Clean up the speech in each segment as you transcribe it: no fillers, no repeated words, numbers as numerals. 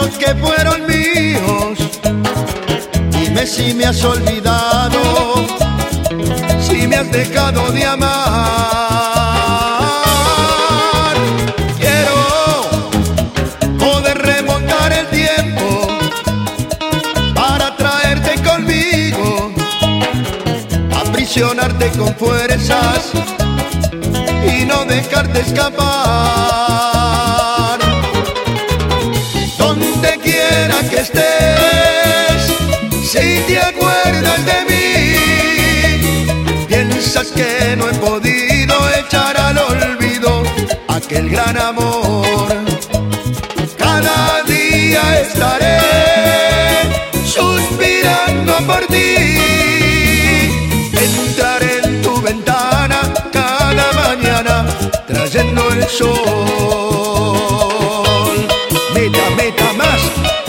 que fueron míos. Dime si me has olvidado, si me has dejado de amar. Quiero poder remontar el tiempo para traerte conmigo, aprisionarte con fuerzas y no dejarte escapar. Donde quiera que estés, si te acuerdas de mí, piensas que no he podido echar al olvido aquel gran amor. Cada día estaré suspirando por ti. Entraré en tu ventana cada mañana trayendo el sol. Meta, meta más.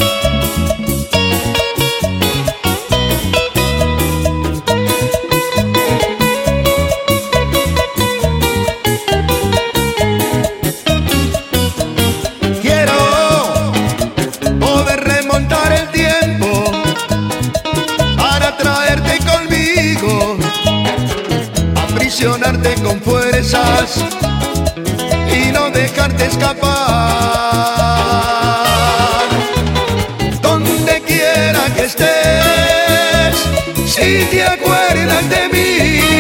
Quiero poder remontar el tiempo para traerte conmigo, aprisionarte con fuerzas y no dejarte escapar. Donde quiera que estés, si te acuerdas de mí,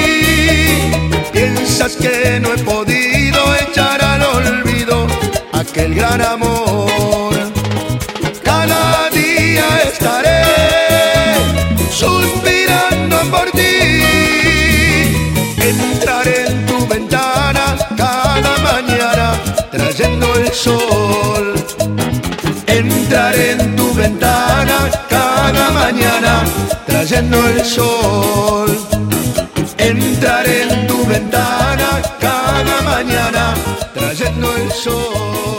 piensas que no he podido echar al olvido aquel gran amor. Cada día estaré suspirando por ti. Entraré en tu ventana cada mañana trayendo el sol. Entraré en tu ventana cada mañana trayendo el sol. Entraré en tu ventana cada mañana trayendo el sol.